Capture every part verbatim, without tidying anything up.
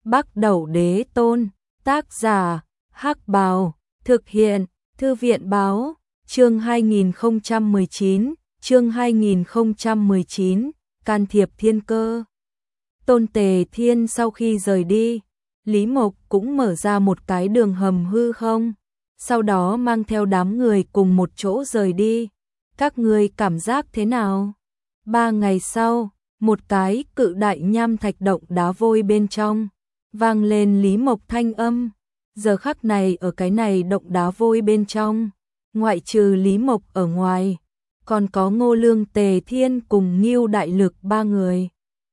Bắc Đẩu Đế Tôn, tác giả, Hắc Bào, thực hiện, Thư viện báo, chương hai nghìn không trăm mười chín, chương hai nghìn không trăm mười chín, can thiệp thiên cơ. Tôn Tề Thiên sau khi rời đi, Lý Mộc cũng mở ra một cái đường hầm hư không, sau đó mang theo đám người cùng một chỗ rời đi. Các ngươi cảm giác thế nào? Ba ngày sau, một cái cự đại nham thạch động đá vôi bên trong, vang lên Lý Mộc thanh âm. Giờ khắc này ở cái này động đá vôi bên trong, ngoại trừ Lý Mộc ở ngoài, còn có Ngô Lương, Tề Thiên cùng Ngưu Đại Lực ba người.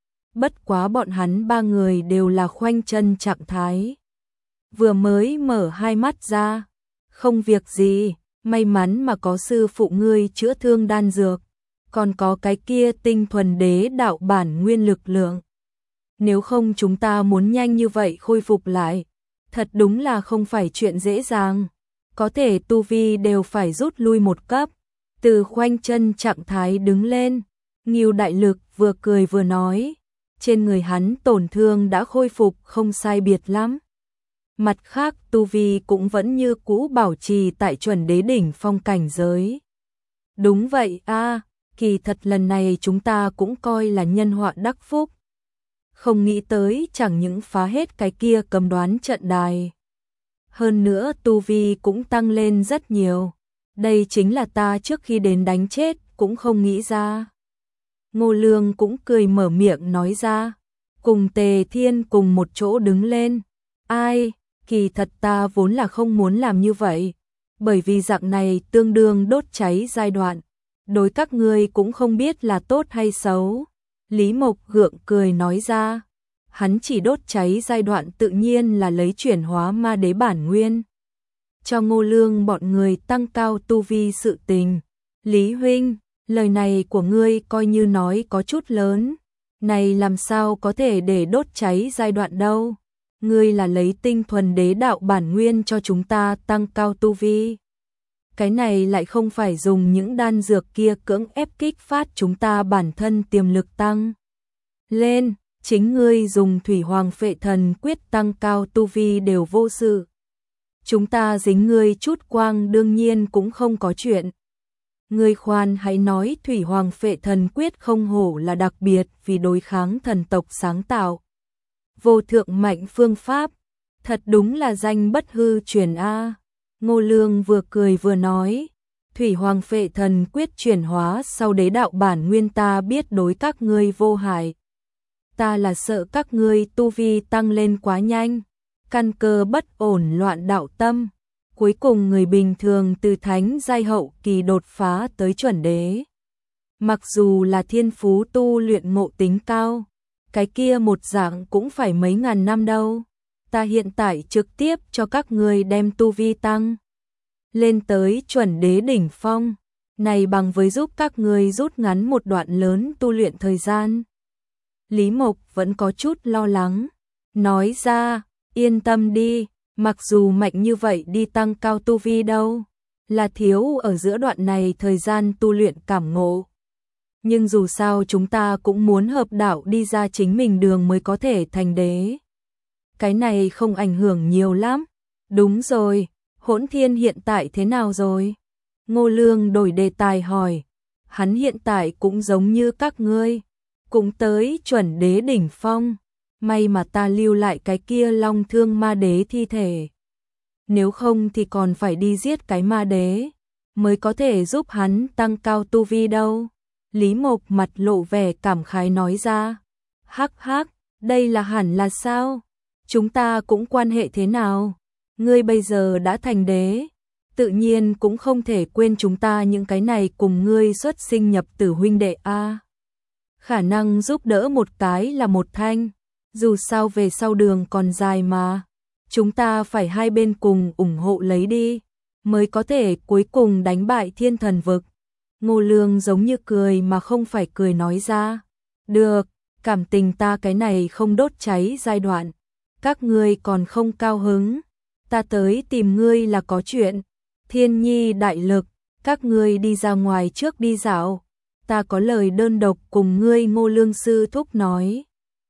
Bất quá bọn hắn ba người đều là khoanh chân trạng thái. Vừa mới mở hai mắt ra, không việc gì, may mắn mà có sư phụ ngươi chữa thương đan dược, còn có cái kia tinh thuần đế đạo bản nguyên lực lượng. Nếu không chúng ta muốn nhanh như vậy khôi phục lại, thật đúng là không phải chuyện dễ dàng, có thể tu vi đều phải rút lui một cấp. Từ khoanh chân trạng thái đứng lên, Ngưu Đại Lực vừa cười vừa nói, trên người hắn tổn thương đã khôi phục không sai biệt lắm. Mặt khác tu vi cũng vẫn như cũ bảo trì tại chuẩn đế đỉnh phong cảnh giới. Đúng vậy a, kỳ thật lần này chúng ta cũng coi là nhân họa đắc phúc. Không nghĩ tới chẳng những phá hết cái kia cầm đoán trận đài, hơn nữa tu vi cũng tăng lên rất nhiều. Đây chính là ta trước khi đến đánh chết cũng không nghĩ ra. Ngô Lương cũng cười mở miệng nói ra, cùng Tề Thiên cùng một chỗ đứng lên. Ai, kỳ thật ta vốn là không muốn làm như vậy, bởi vì dạng này tương đương đốt cháy giai đoạn, đối các ngươi cũng không biết là tốt hay xấu. Lý Mộc gượng cười nói ra, hắn chỉ đốt cháy giai đoạn tự nhiên là lấy chuyển hóa ma đế bản nguyên, cho Ngô Lương bọn người tăng cao tu vi sự tình. Lý huynh, lời này của ngươi coi như nói có chút lớn, này làm sao có thể để đốt cháy giai đoạn đâu, ngươi là lấy tinh thuần đế đạo bản nguyên cho chúng ta tăng cao tu vi. Cái này lại không phải dùng những đan dược kia cưỡng ép kích phát chúng ta bản thân tiềm lực tăng lên, chính ngươi dùng Thủy Hoàng Phệ Thần Quyết tăng cao tu vi đều vô sự. Chúng ta dính ngươi chút quang đương nhiên cũng không có chuyện. Ngươi khoan hãy nói, Thủy Hoàng Phệ Thần Quyết không hổ là đặc biệt vì đối kháng thần tộc sáng tạo vô thượng mạnh phương pháp, thật đúng là danh bất hư truyền a. Ngô Lương vừa cười vừa nói, Thủy Hoàng Phệ Thần Quyết chuyển hóa sau đế đạo bản nguyên ta biết đối các ngươi vô hại. Ta là sợ các ngươi tu vi tăng lên quá nhanh, căn cơ bất ổn loạn đạo tâm, cuối cùng người bình thường từ thánh giai hậu kỳ đột phá tới chuẩn đế. Mặc dù là thiên phú tu luyện ngộ tính cao, cái kia một dạng cũng phải mấy ngàn năm đâu. Ta hiện tại trực tiếp cho các ngươi đem tu vi tăng lên tới chuẩn đế đỉnh phong, này bằng với giúp các ngươi rút ngắn một đoạn lớn tu luyện thời gian. Lý Mộc vẫn có chút lo lắng, nói ra, yên tâm đi, mặc dù mạnh như vậy đi tăng cao tu vi đâu, là thiếu ở giữa đoạn này thời gian tu luyện cảm ngộ. Nhưng dù sao chúng ta cũng muốn hợp đạo đi ra chính mình đường mới có thể thành đế. Cái này không ảnh hưởng nhiều lắm. Đúng rồi, Hỗn Thiên hiện tại thế nào rồi? Ngô Lương đổi đề tài hỏi. Hắn hiện tại cũng giống như các ngươi, cũng tới chuẩn đế đỉnh phong. May mà ta lưu lại cái kia long thương ma đế thi thể. Nếu không thì còn phải đi giết cái ma đế, mới có thể giúp hắn tăng cao tu vi đâu. Lý Mộc mặt lộ vẻ cảm khái nói ra. Hắc hắc, đây là hẳn là sao? Chúng ta cũng quan hệ thế nào? Ngươi bây giờ đã thành đế, tự nhiên cũng không thể quên chúng ta những cái này cùng ngươi xuất sinh nhập tử huynh đệ a. Khả năng giúp đỡ một cái là một thanh, dù sao về sau đường còn dài mà, chúng ta phải hai bên cùng ủng hộ lấy đi, mới có thể cuối cùng đánh bại thiên thần vực. Ngô Lương giống như cười mà không phải cười nói ra, được, cảm tình ta cái này không đốt cháy giai đoạn, các ngươi còn không cao hứng, ta tới tìm ngươi là có chuyện. Thiên Nhi, Đại Lực, các ngươi đi ra ngoài trước đi dạo, ta có lời đơn độc cùng ngươi. Ngô Lương sư thúc nói.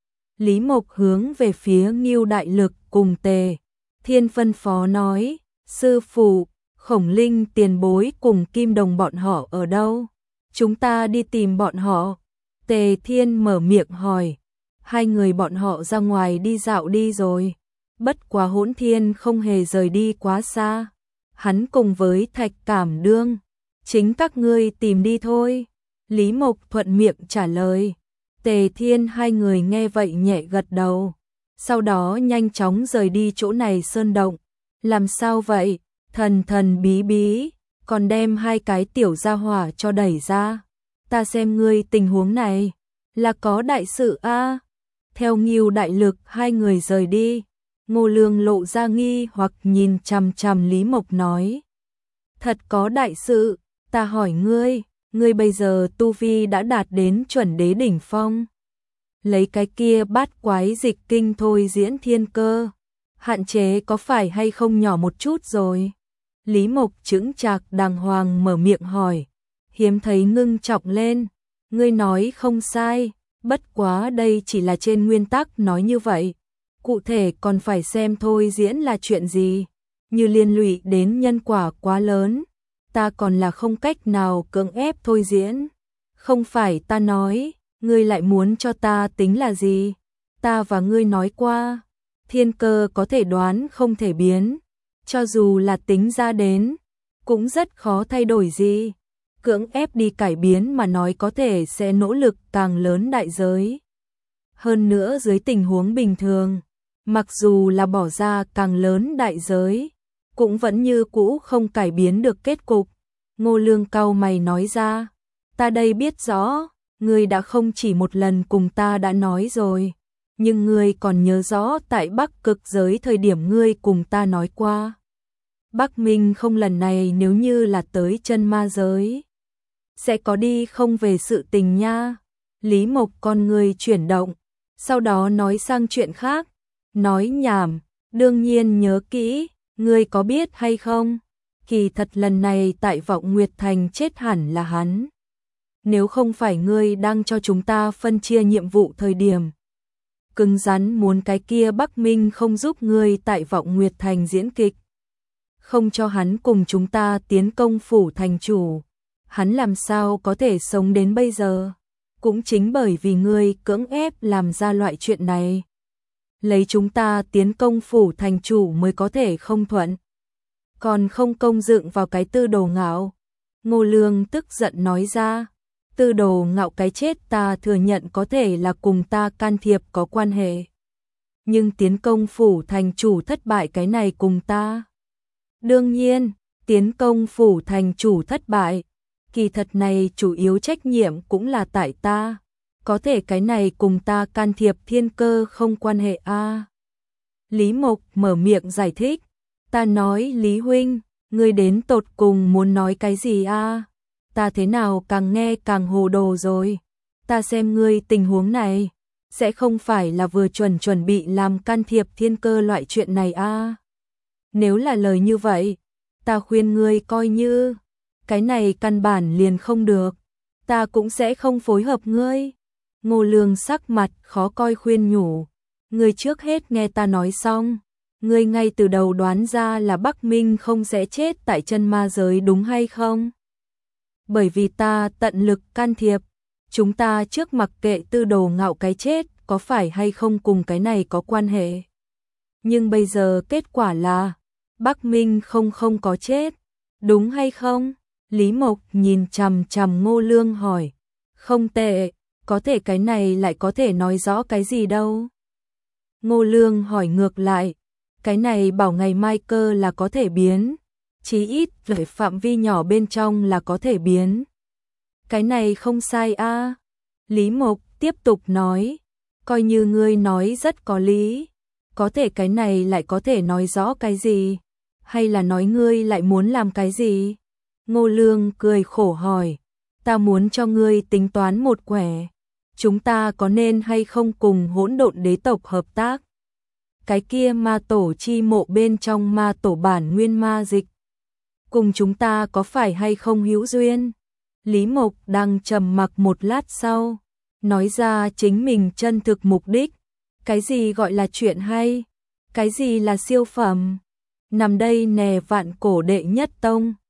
Lý Mộc hướng về phía Ngưu Đại Lực cùng Tề Thiên phân phó nói, sư phụ, Khổng Linh tiền bối cùng Kim Đồng bọn họ ở đâu? Chúng ta đi tìm bọn họ. Tề Thiên mở miệng hỏi, hai người bọn họ ra ngoài đi dạo đi rồi. Bất quá Hỗn Thiên không hề rời đi quá xa. Hắn cùng với Thạch Cảm Đương, chính các ngươi tìm đi thôi. Lý Mộc thuận miệng trả lời. Tề Thiên hai người nghe vậy nhẹ gật đầu. Sau đó nhanh chóng rời đi chỗ này sơn động. Làm sao vậy? Thần thần bí bí, còn đem hai cái tiểu gia hỏa cho đẩy ra. Ta xem ngươi tình huống này, là có đại sự a. Theo Ngưu Đại Lực hai người rời đi, Ngô Lương lộ ra nghi hoặc nhìn chằm chằm Lý Mộc nói. Thật có đại sự, ta hỏi ngươi, ngươi bây giờ tu vi đã đạt đến chuẩn đế đỉnh phong. Lấy cái kia bát quái dịch kinh thôi diễn thiên cơ, hạn chế có phải hay không nhỏ một chút rồi? Lý Mộc chững chạc đàng hoàng mở miệng hỏi, hiếm thấy ngưng trọng lên, ngươi nói không sai, bất quá đây chỉ là trên nguyên tắc nói như vậy, cụ thể còn phải xem thôi diễn là chuyện gì, như liên lụy đến nhân quả quá lớn, ta còn là không cách nào cưỡng ép thôi diễn. Không phải ta nói, ngươi lại muốn cho ta tính là gì? Ta và ngươi nói qua, thiên cơ có thể đoán không thể biến, cho dù là tính ra đến, cũng rất khó thay đổi gì. Cưỡng ép đi cải biến mà nói có thể sẽ nỗ lực càng lớn đại giới. Hơn nữa dưới tình huống bình thường, mặc dù là bỏ ra càng lớn đại giới, cũng vẫn như cũ không cải biến được kết cục. Ngô Lương cau mày nói ra, ta đây biết rõ, ngươi đã không chỉ một lần cùng ta đã nói rồi, nhưng ngươi còn nhớ rõ tại Bắc Cực giới thời điểm ngươi cùng ta nói qua. Bắc Minh không lần này nếu như là tới chân ma giới, sẽ có đi không về sự tình nha. Lý Mộc con người chuyển động, sau đó nói sang chuyện khác, nói nhảm, đương nhiên nhớ kỹ, ngươi có biết hay không? Kỳ thật lần này tại Vọng Nguyệt Thành chết hẳn là hắn. Nếu không phải ngươi đang cho chúng ta phân chia nhiệm vụ thời điểm cứng rắn muốn cái kia Bắc Minh không giúp ngươi tại Vọng Nguyệt Thành diễn kịch, không cho hắn cùng chúng ta tiến công phủ thành chủ, hắn làm sao có thể sống đến bây giờ? Cũng chính bởi vì ngươi cưỡng ép làm ra loại chuyện này, lấy chúng ta tiến công phủ thành chủ mới có thể không thuận, còn không công dựng vào cái Tư Đồ Ngạo. Ngô Lương tức giận nói ra, Tư Đồ Ngạo cái chết ta thừa nhận có thể là cùng ta can thiệp có quan hệ, nhưng tiến công phủ thành chủ thất bại cái này cùng ta. Đương nhiên, tiến công phủ thành chủ thất bại, kỳ thật này chủ yếu trách nhiệm cũng là tại ta, có thể cái này cùng ta can thiệp thiên cơ không quan hệ a. À. Lý Mộc mở miệng giải thích, ta nói Lý huynh, ngươi đến tột cùng muốn nói cái gì a? À? Ta thế nào càng nghe càng hồ đồ rồi, ta xem ngươi tình huống này, sẽ không phải là vừa chuẩn chuẩn bị làm can thiệp thiên cơ loại chuyện này a? À? Nếu là lời như vậy, ta khuyên ngươi coi như cái này căn bản liền không được, ta cũng sẽ không phối hợp ngươi. Ngô Lương sắc mặt khó coi khuyên nhủ, ngươi trước hết nghe ta nói xong, ngươi ngay từ đầu đoán ra là Bắc Minh không sẽ chết tại chân ma giới đúng hay không? Bởi vì ta tận lực can thiệp, chúng ta trước mặc kệ Tư Đồ Ngạo cái chết có phải hay không cùng cái này có quan hệ. Nhưng bây giờ kết quả là Bắc Minh không không có chết, đúng hay không? Lý Mộc nhìn chằm chằm Ngô Lương hỏi, không tệ, có thể cái này lại có thể nói rõ cái gì đâu? Ngô Lương hỏi ngược lại, cái này bảo ngày mai cơ là có thể biến, chí ít về phạm vi nhỏ bên trong là có thể biến. Cái này không sai a. À. Lý Mộc tiếp tục nói, coi như ngươi nói rất có lý, có thể cái này lại có thể nói rõ cái gì? Hay là nói ngươi lại muốn làm cái gì? Ngô Lương cười khổ hỏi, ta muốn cho ngươi tính toán một quẻ, chúng ta có nên hay không cùng Hỗn Độn đế tộc hợp tác? Cái kia ma tổ chi mộ bên trong ma tổ bản nguyên ma dịch, cùng chúng ta có phải hay không hữu duyên? Lý Mộc đang trầm mặc một lát sau, nói ra chính mình chân thực mục đích, Cái gì gọi là chuyện hay? Cái gì là siêu phẩm? Nằm đây nè vạn cổ đệ nhất tông.